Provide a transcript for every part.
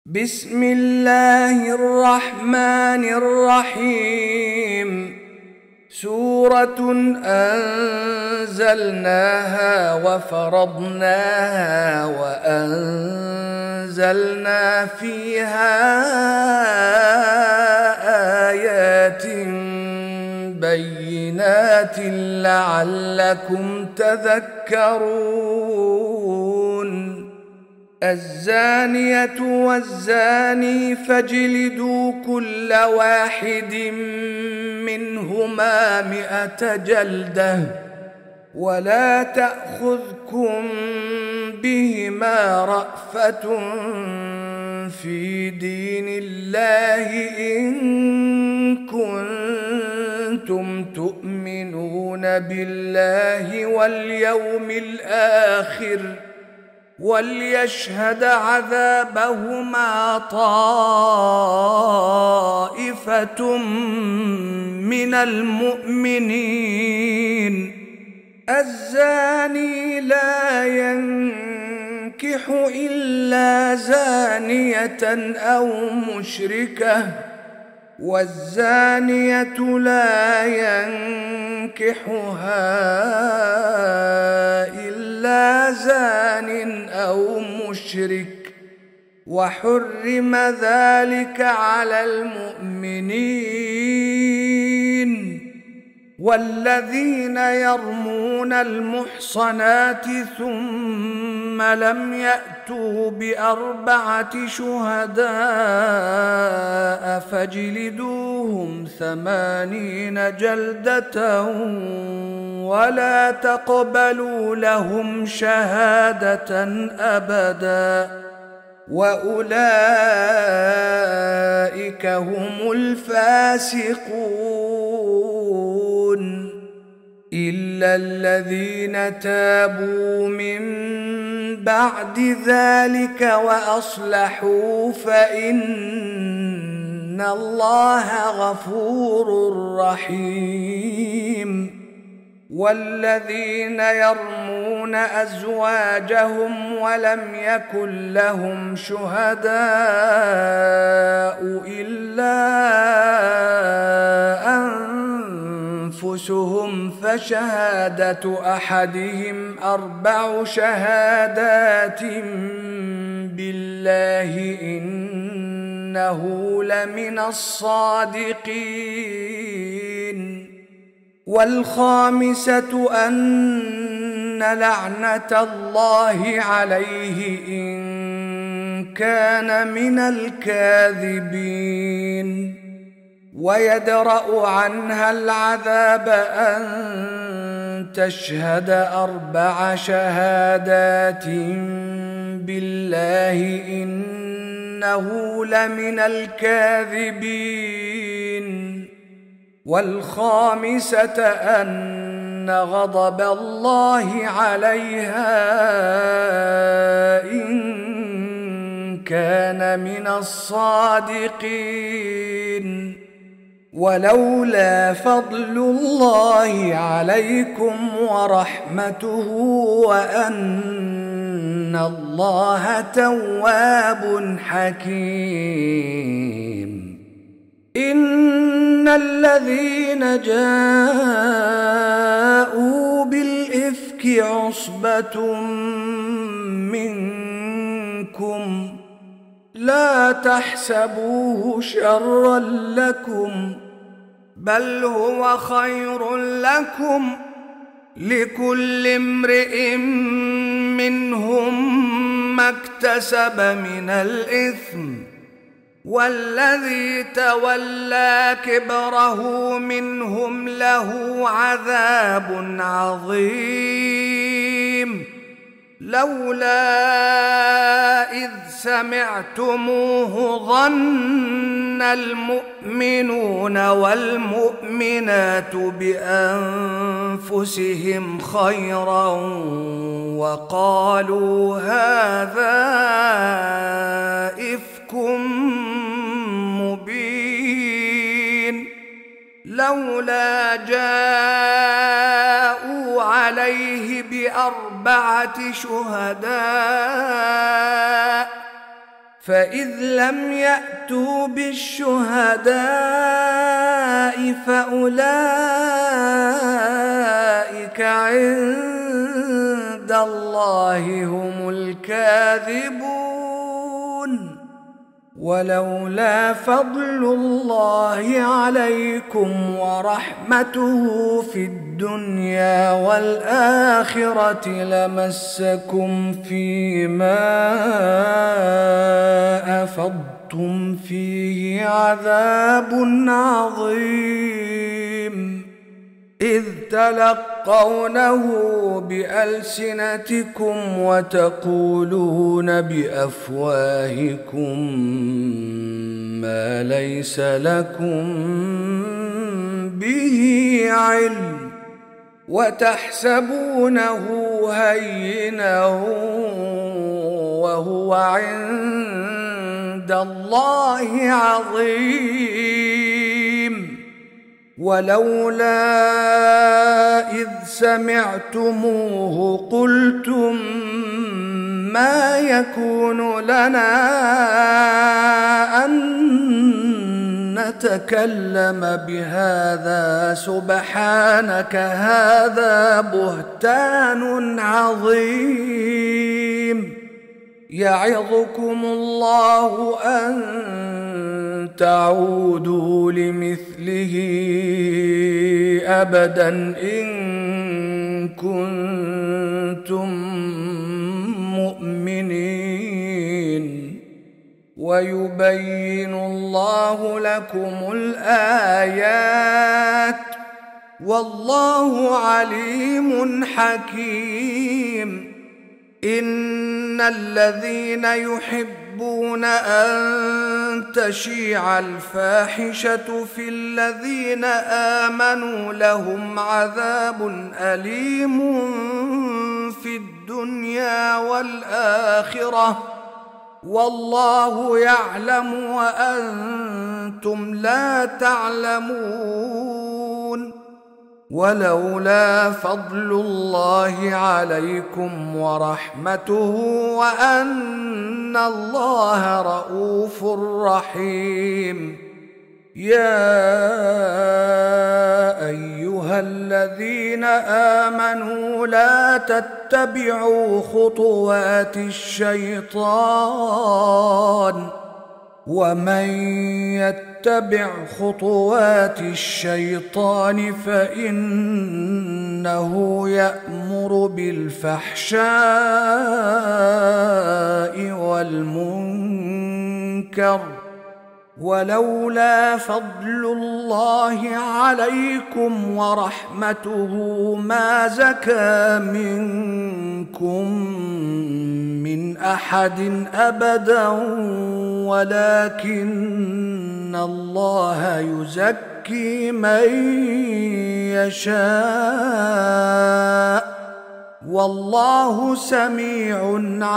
بسم الله الرحمن الرحيم. سورة أنزلناها وفرضناها وأنزلنا فيها آيات بينات لعلكم تذكرون. الزانية والزاني فاجلدوا كل واحد منهما 100 جلدة ولا تأخذكم بهما رأفة في دين الله إن كنتم تؤمنون بالله واليوم الآخر وليشهد عذابهما طائفة من المؤمنين. الزاني لا ينكح إلا زانية أو مشركة والزانية لا ينكحها إلا زان أو مشرك وحرم ذلك على المؤمنين. والذين يرمون المحصنات ثم لم يأتوا ب4 شهداء فاجلدوهم 80 جلدة ولا تقبلوا لهم شهادة أبدا وأولئك هم الفاسقون. إلا الذين تابوا من بعد ذلك وأصلحوا فإن الله غفور رحيم. والذين يرمون أزواجهم ولم يكن لهم شهداء إلا أنفسهم فشهادة أحدهم 4 شهادات بالله إنه لمن الصادقين. والخامسة أن لعنة الله عليه إن كان من الكاذبين. ويدرأ عنها العذاب أن تشهد 4 شهادات بالله إنه لمن الكاذبين. والخامسة أن غضب الله عليها إن كان من الصادقين. ولولا فضل الله عليكم ورحمته وأن الله تواب حكيم. إن الذين جاءوا بالإفك عصبة منكم لا تحسبوه شرا لكم بل هو خير لكم لكل امرئ منهم ما اكتسب من الإثم والذي تولى كبره منهم له عذاب عظيم. لولا إذ سمعتموه ظن المؤمنون والمؤمنات بأنفسهم خيرا وقالوا هذا إفك مبين. لولا جاءوا عليه ب4 شهداء فإذ لم يأتوا بالشهداء فأولئك عند الله هم الكاذبون. ولولا فضل الله عليكم ورحمته في الدنيا والآخرة لمسكم فيما أفضتم فيه عذاب عظيم، إذ تلقونه بألسنتكم وتقولون بأفواهكم ما ليس لكم به علم، وتحسبونه هينا وهو عند الله عظيم. ولولا إذ سمعتموه قلتم ما يكون لنا أن نتكلم بهذا سبحانك هذا بهتان عظيم. يعظكم الله أن تعودوا لمثله أبدا إن كنتم مؤمنين. ويبين الله لكم الآيات والله عليم حكيم. إن الذين يحبون أن تشيع الفاحشة في الذين آمنوا لهم عذاب أليم في الدنيا والآخرة والله يعلم وأنتم لا تعلمون. ولولا فضل الله عليكم ورحمته وأن الله رؤوف رحيم. يا أيها الذين آمنوا لا تتبعوا خطوات الشيطان ومن يتبع خطوات الشيطان فإنه يأمر بالفحشاء والمنكر. ولولا فضل الله عليكم ورحمته ما زكى منكم من أحد أبدا ولكن الله يزكي من يشاء والله سميع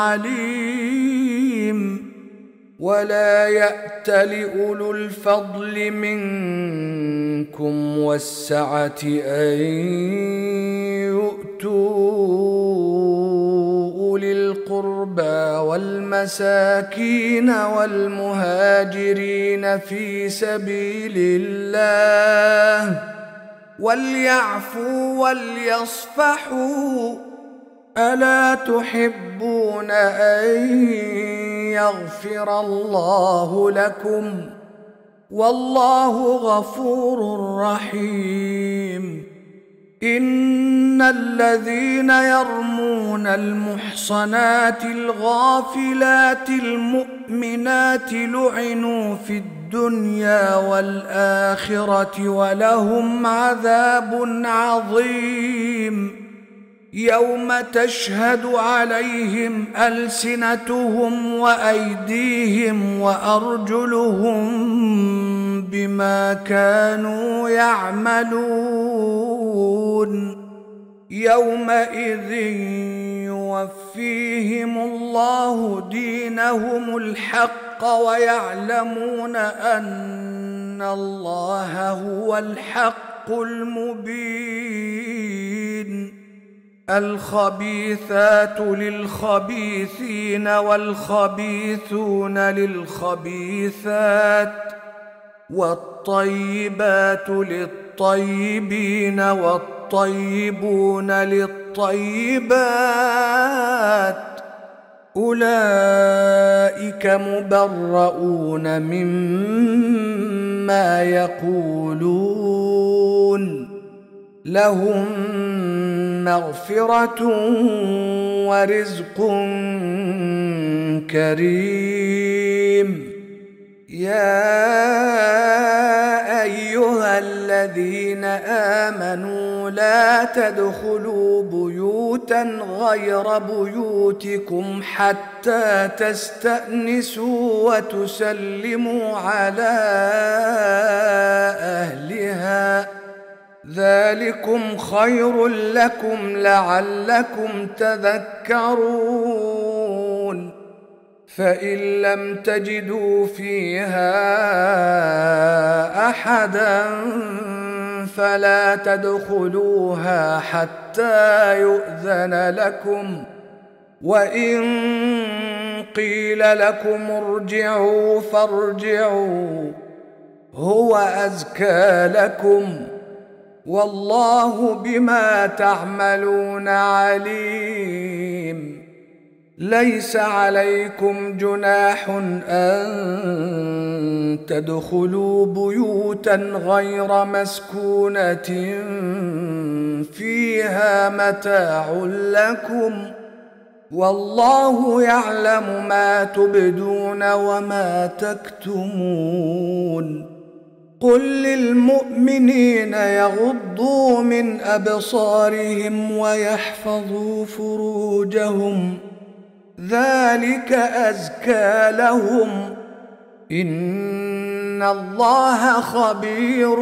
عليم. ولا يأتل أولو الفضل منكم والسعة أن يؤتوا أولي القربى والمساكين والمهاجرين في سبيل الله وليعفوا وليصفحوا ألا تحبون أن يغفر الله لكم والله غفور رحيم. إن الذين يرمون المحصنات الغافلات المؤمنات لعنوا في الدنيا والآخرة ولهم عذاب عظيم. يوم تشهد عليهم ألسنتهم وأيديهم وأرجلهم بما كانوا يعملون. يومئذ يوفيهم الله دينهم الحق ويعلمون أن الله هو الحق المبين. الخبيثات للخبيثين والخبيثون للخبيثات والطيبات للطيبين والطيبون للطيبات أولئك مبرؤون مما يقولون لهم مغفرة ورزق كريم. يا أيها الذين آمنوا لا تدخلوا بيوتا غير بيوتكم حتى تستأنسوا وتسلموا على أهلها ذلكم خير لكم لعلكم تذكرون. فإن لم تجدوا فيها أحدا فلا تدخلوها حتى يؤذن لكم، وإن قيل لكم ارجعوا فارجعوا هو أزكى لكم، والله بما تعملون عليم. ليس عليكم جناح أن تدخلوا بيوتا غير مسكونة فيها متاع لكم، والله يعلم ما تبدون وما تكتمون. قل للمؤمنين يغضوا من أبصارهم ويحفظوا فروجهم ذلك أزكى لهم، إن الله خبير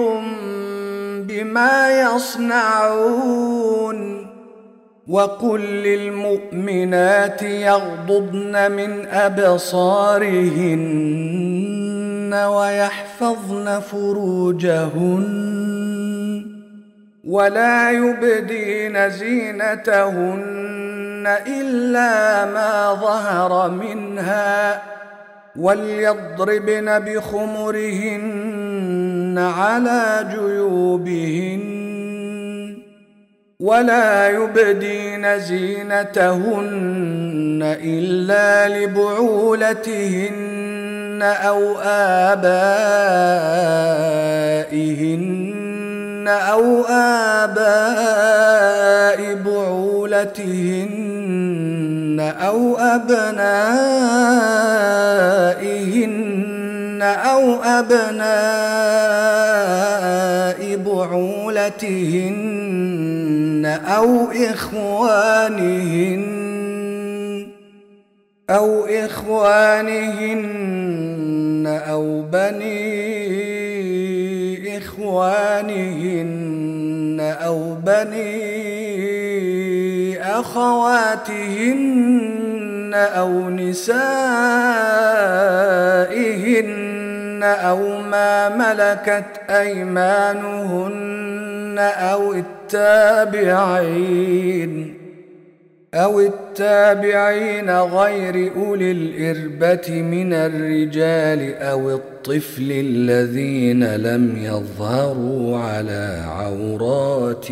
بما يصنعون. وقل للمؤمنات يغضضن من أبصارهن ويحفظن فروجهن ولا يبدين زينتهن إلا ما ظهر منها، وليضربن بخمرهن على جيوبهن ولا يبدين زينتهن إلا لبعولتهن أو آباء بعولتهن أو أبناء بعولتهن أو إخوانهن أو بني إخوانهن أو بني أخواتهن أو نسائهن أو ما ملكت أيمانهن أو التابعين غير أولي الإربة من الرجال أو الطفل الذين لم يظهروا على عورات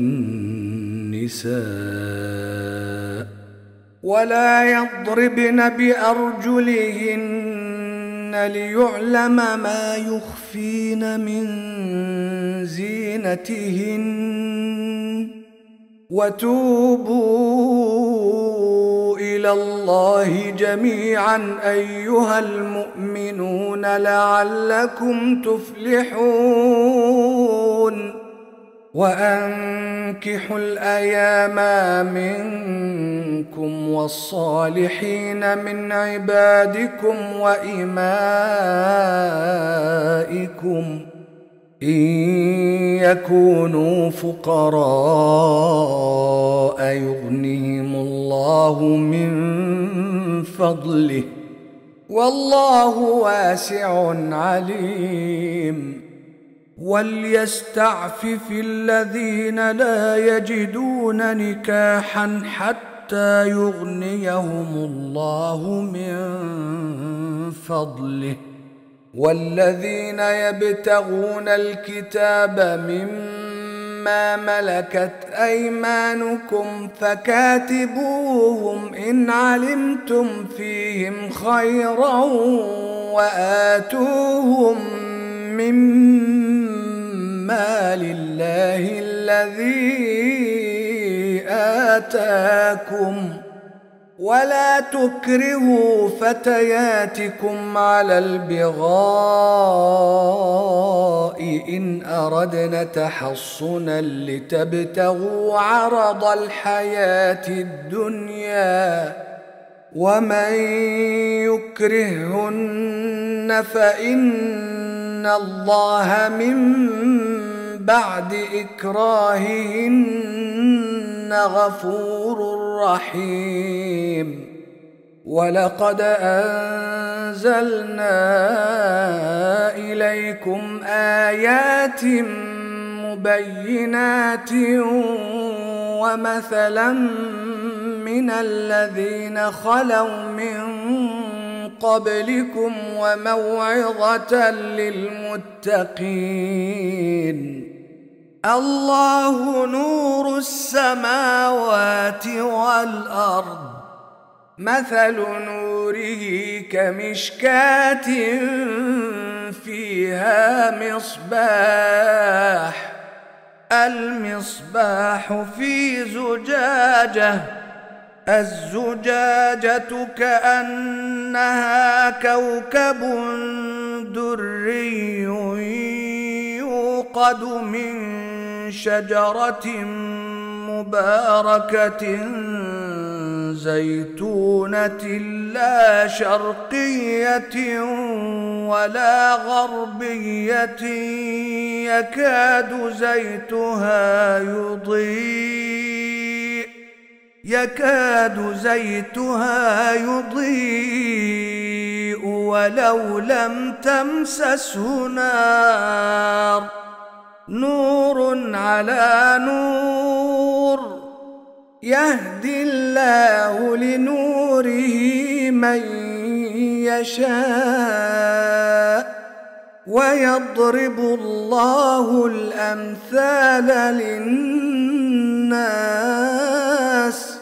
النساء، ولا يضربن بأرجلهن ليعلم ما يخفين من زينتهن. وتوبوا إلى الله جميعا أيها المؤمنون لعلكم تفلحون. وأنكحوا الأيام منكم والصالحين من عبادكم وإمائكم إن يكونوا فقراء يغنيهم الله من فضله والله واسع عليم. وليستعفف الذين لا يجدون نكاحا حتى يغنيهم الله من فضله، والذين يبتغون الكتاب مما ملكت أيمانكم فكاتبوهم إن علمتم فيهم خيرا وآتوهم مما لله الذي آتاكم، ولا تكرهوا فتياتكم على البغاء إن أردنا تحصنا لتبتغوا عرض الحياة الدنيا، ومن يكرهن فإن الله من بعد إكراههن غفور رحيم. ولقد أنزلنا إليكم آيات مبينات ومثلا من الذين خلوا من قبلكم وموعظة للمتقين. الله نور السماوات والأرض، مثل نوره كمشكاة فيها مصباح، المصباح في زجاجة، الزجاجة كأنها كوكب دري يوقد من شجرة مباركة زيتونة لا شرقية ولا غربية يكاد زيتها يضيء ولو لم تمسسه نار، نور على نور، يهدي الله لنوره من يشاء، ويضرب الله الأمثال للناس،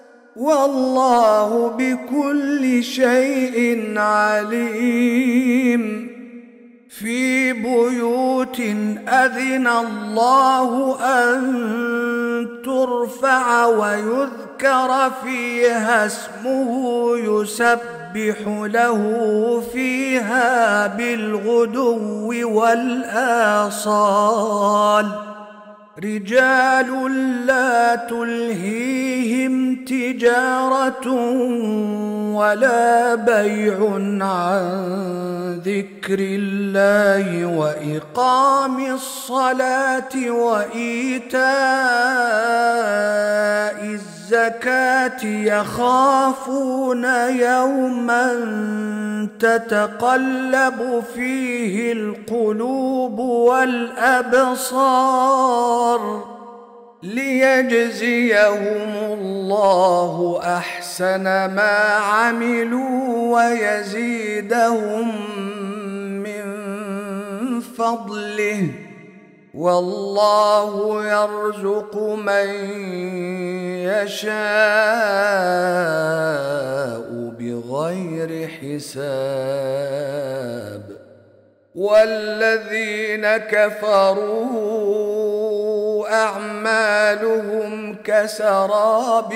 والله بكل شيء عليم. في بيوت أذن الله أن ترفع ويذكر فيها اسمه يسبح له فيها بالغدو والآصال، رجال لا تلهيهم تجارة ولا بيع عن ذكر الله وإقام الصلاة وإيتاء الزكاة يخافون يوما تتقلب فيه القلوب والأبصار، ليجزيهم الله أحسن ما عملوا ويزيدهم من فضله، والله يرزق من يشاء بغير حساب. والذين كفروا أعمالهم كسراب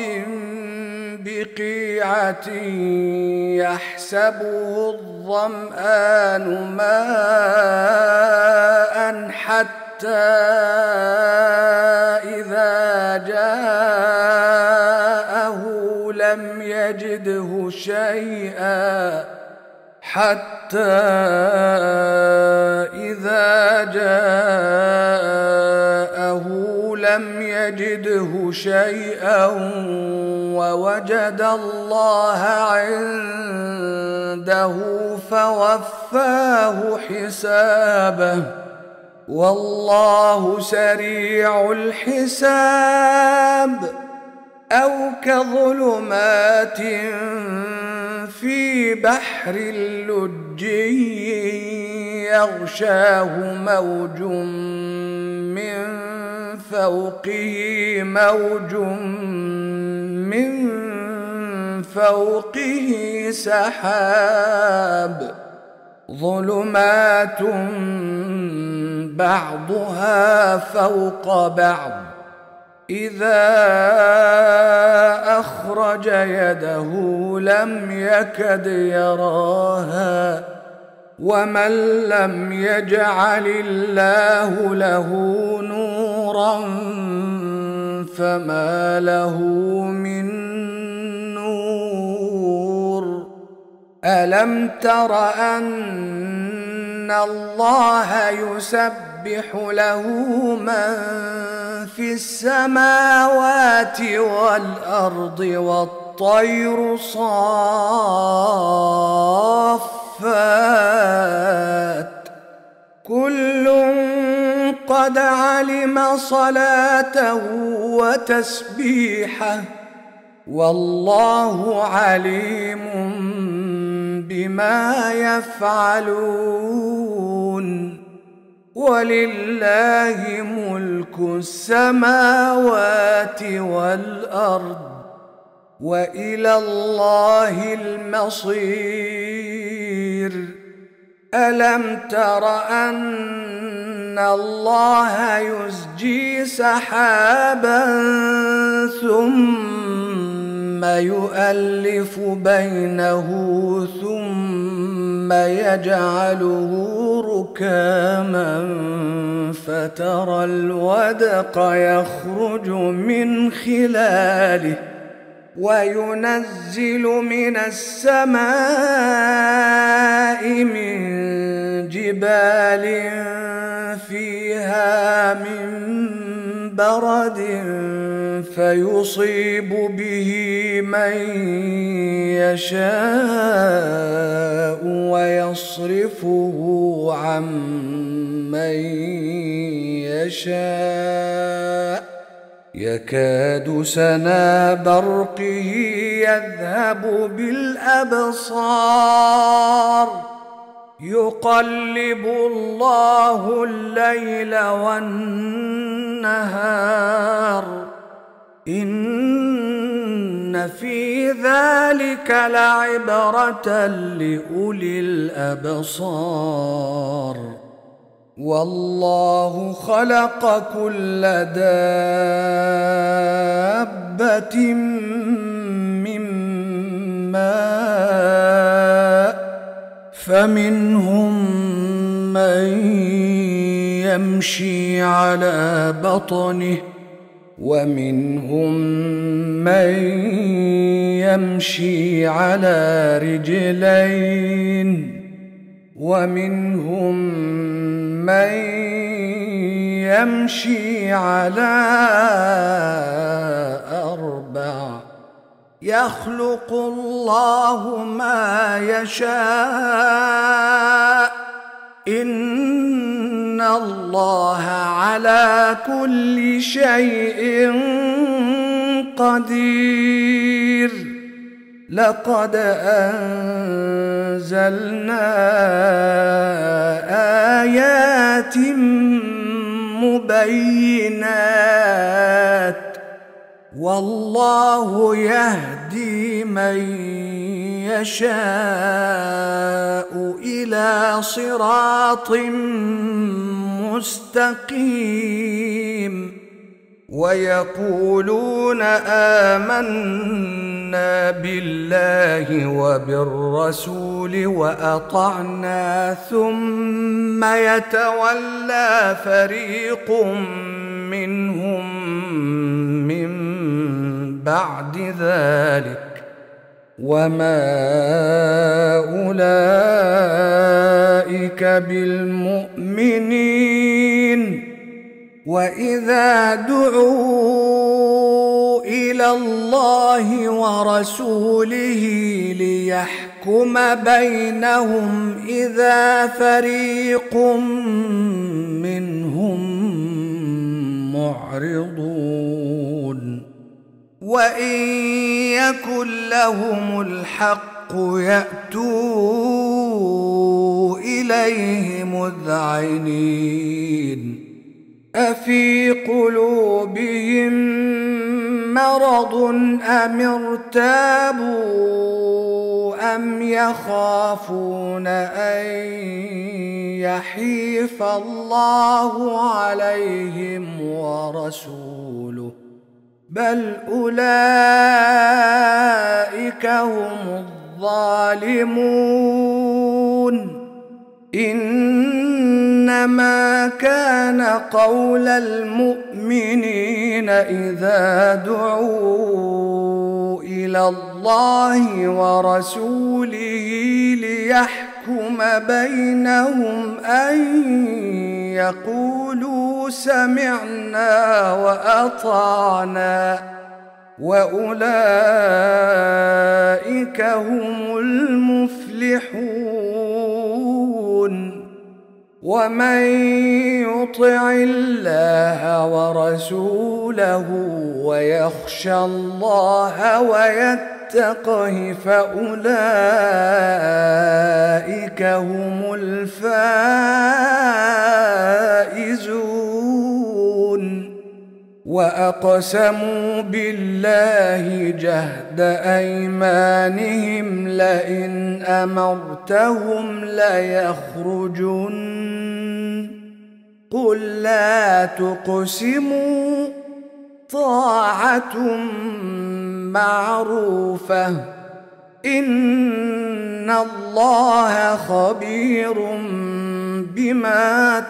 بقيعة يحسبه الظمآن ماء حتى إذا جاءه لم يجده شيئا ووجد الله عنده فوفاه حسابه والله سريع الحساب. أو كظلمات في بحر لجي يغشاه موج من فوقه سحاب، ظلمات بعضها فوق بعض، إذا أخرج يده لم يكد يراها، ومن لم يجعل الله له نورا فما له من نور. ألم تر أن الله يسبح له من في السماوات والأرض والطير صافات، كل قد علم صلاته وتسبيحه، والله عليم بما يفعلون. ولله ملك السماوات والأرض، وإلى الله المصير. ألم تر أن الله يزجي سحابا ثم يؤلف بينه ثم يجعله ركاما فترى الودق يخرج من خلاله، وينزل من السماء من جبال فيها من برد فيصيب به من يشاء ويصرفه عن من يشاء، يكاد سنا برقه يذهب بالأبصار، يقلب الله الليل والنهار، إن في ذلك لعبرة لأولي الأبصار. والله خلق كل دابة من ماء، فمنهم من يمشي على بطنه، ومنهم من يمشي على رجلين، ومنهم من يمشي على أربع، يخلق الله ما يشاء، إن الله على كل شيء قدير. لقد أنزلنا آيات مبينات، والله يهدي من يشاء إلى صراط مستقيم. ويقولون آمنا بالله وبالرسول وأطعنا، ثم يتولى فريق منهم من بعد ذلك، وما أولئك بالمؤمنين. وإذا دعوا إلى الله ورسوله ليحكم ليحكم بينهم إذا فريق منهم معرضون وإن يكن لهم الحق يأتوا إليه مذعنين أفي قلوبهم مرض أم ارتابوا أم يخافون أن يحيف الله عليهم ورسوله بل أولئك هم الظالمون إنما كان قول المؤمنين إذا دعوا إلى الله ورسوله ليحكم بينهم أن يقولوا سمعنا وأطعنا وأولئك هم المفلحون ومن يطع الله ورسوله ويخشى الله ويتقه فأولئك هم الفائزون وأقسموا بالله جهد أيمانهم لئن أمرتهم ليخرجن قل لا تقسموا طاعة معروفة إن الله خبير بما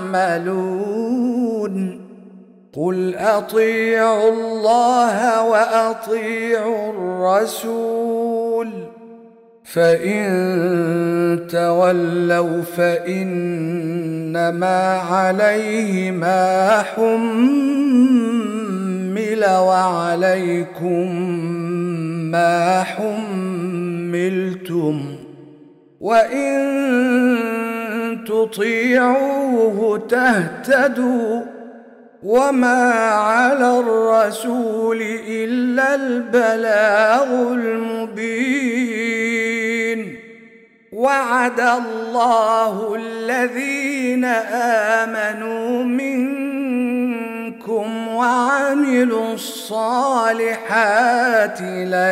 تعملون قل أطيعوا الله وأطيعوا الرسول فإن تولوا فإنما عليه ما حمل وعليكم ما حملتم وإن تطيعوه تهتدوا وما على الرسول إلا البلاغ المبين وعد الله الذين آمنوا منكم وعملوا الصالحات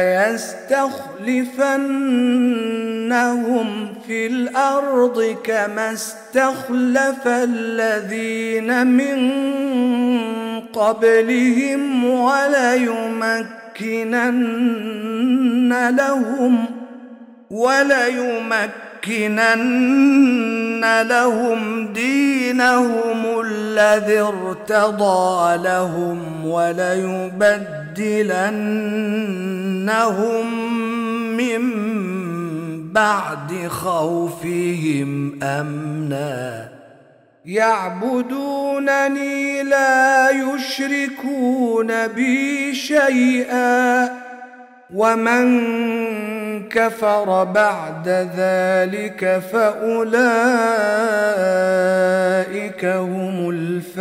ليستخلفنهم في الأرض كما استخلف الذين من قبلهم وليمكنن لهم دينهم الذي ارتضى لهم وليبدلنهم من بعد خوفهم أمنا يعبدونني لا يشركون بي شيئا ومن كفر بعد ذلك فأولئك هم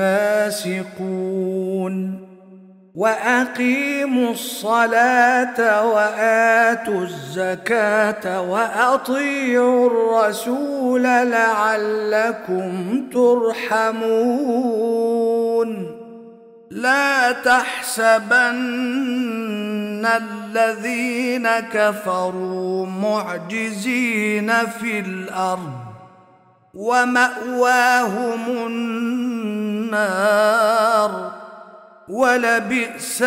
الفاسقون وأقيموا الصلاة وآتوا الزكاة وأطيعوا الرسول لعلكم ترحمون لا تحسبن الذين كفروا معجزين في الأرض ومأواهم النار ولبئس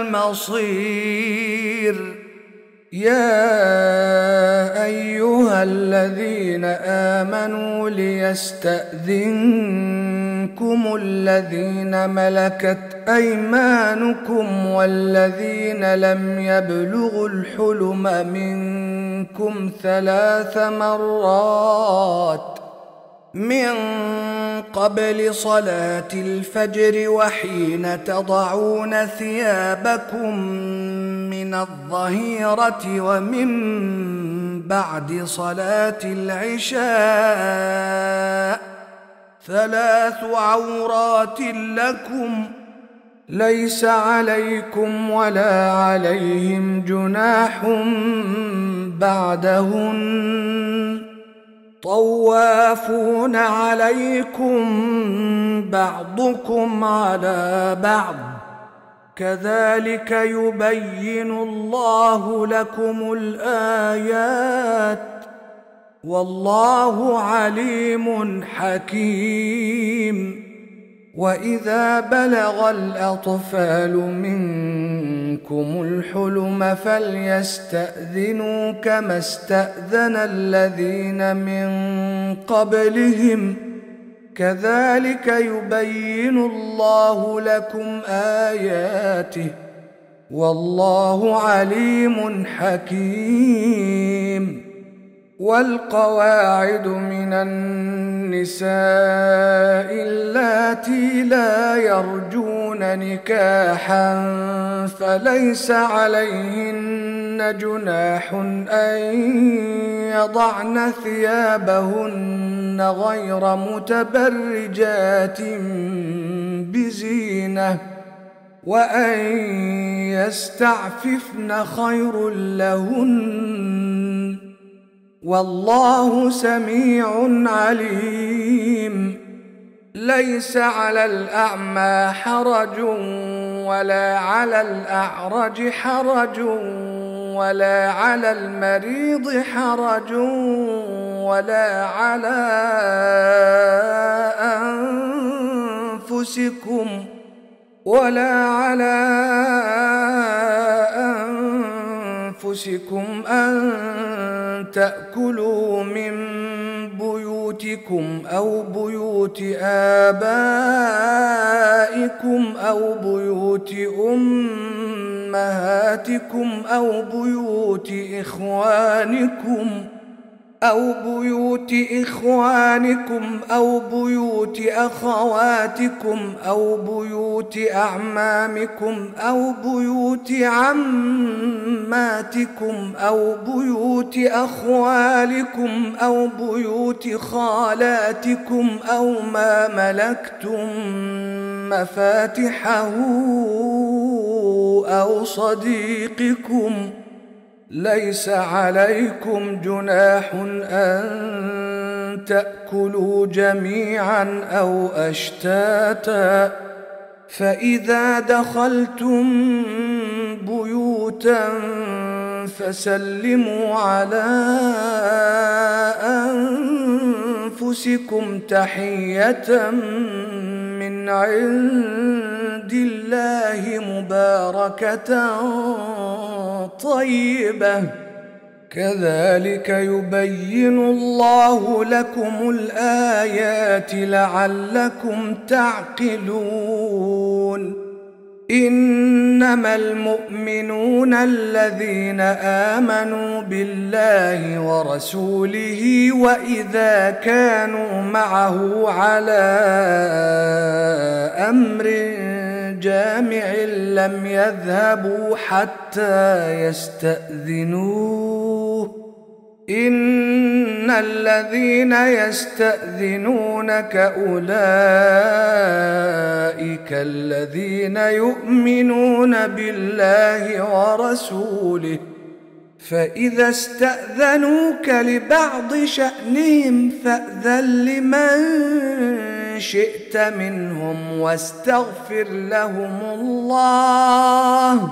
المصير يا أيها الذين آمنوا ليستأذنكم الذين ملكت أيمانكم والذين لم يبلغوا الحلم منكم 3 مرات من قبل صلاة الفجر وحين تضعون ثيابكم من الظهيرة ومن بعد صلاة العشاء 3 عورات لكم ليس عليكم ولا عليهم جناح بعدهن طوافون عليكم بعضكم على بعض كذلك يبين الله لكم الآيات والله عليم حكيم. وإذا بلغ الأطفال منكم الحلم فليستأذنوا كما استأذن الذين من قبلهم كذلك يبين الله لكم آياته والله عليم حكيم. والقواعد من النساء اللاتي لا يرجون نكاحا فليس عليهن جناح أن يضعن ثيابهن غير متبرجات بزينة وأن يستعففن خير لهن والله سميع عليم. ليس على الأعمى حرج ولا على الأعرج حرج ولا على المريض حرج ولا على أنفسكم أن تأكلوا من بيوتكم أو بيوت آبائكم أو بيوت أمهاتكم أو بيوت إخوانكم أو بيوت أخواتكم أو بيوت أعمامكم أو بيوت عماتكم أو بيوت أخوالكم أو بيوت خالاتكم أو ما ملكتم مفاتحه أو صديقكم ليس عليكم جناح أن تأكلوا جميعا أو أشتاتا فإذا دخلتم بيوتا فسلموا على أنفسكم تحية من عند الله مباركة طيبة كذلك يبين الله لكم الآيات لعلكم تعقلون. إنما المؤمنون الذين آمنوا بالله ورسوله وإذا كانوا معه على أمر جامع لم يذهبوا حتى يستأذنوه إن الذين يستأذنونك أولئك الذين يؤمنون بالله ورسوله فإذا استأذنوك لبعض شأنهم فأذن لمن شئت منهم واستغفر لهم الله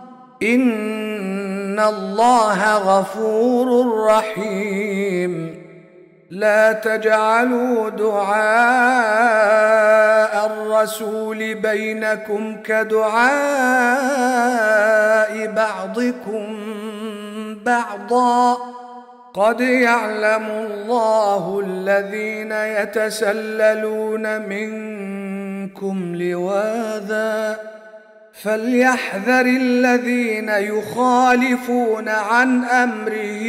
إن الله غفور رحيم. لا تجعلوا دعاء الرسول بينكم كدعاء بعضكم بعضا قد يعلم الله الذين يتسللون منكم لواذا فليحذر الذين يخالفون عن أمره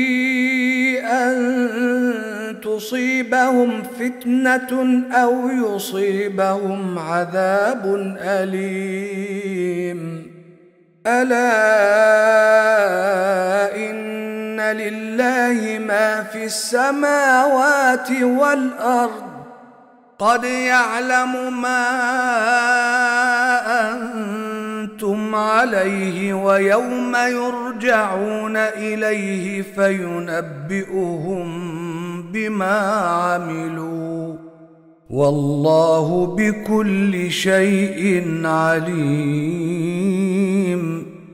أن تصيبهم فتنة أو يصيبهم عذاب أليم. ألا إن لله ما في السماوات والأرض قد يعلم ما أنتم عليه ويوم يرجعون إليه فينبئهم بما عملوا والله بكل شيء عليم.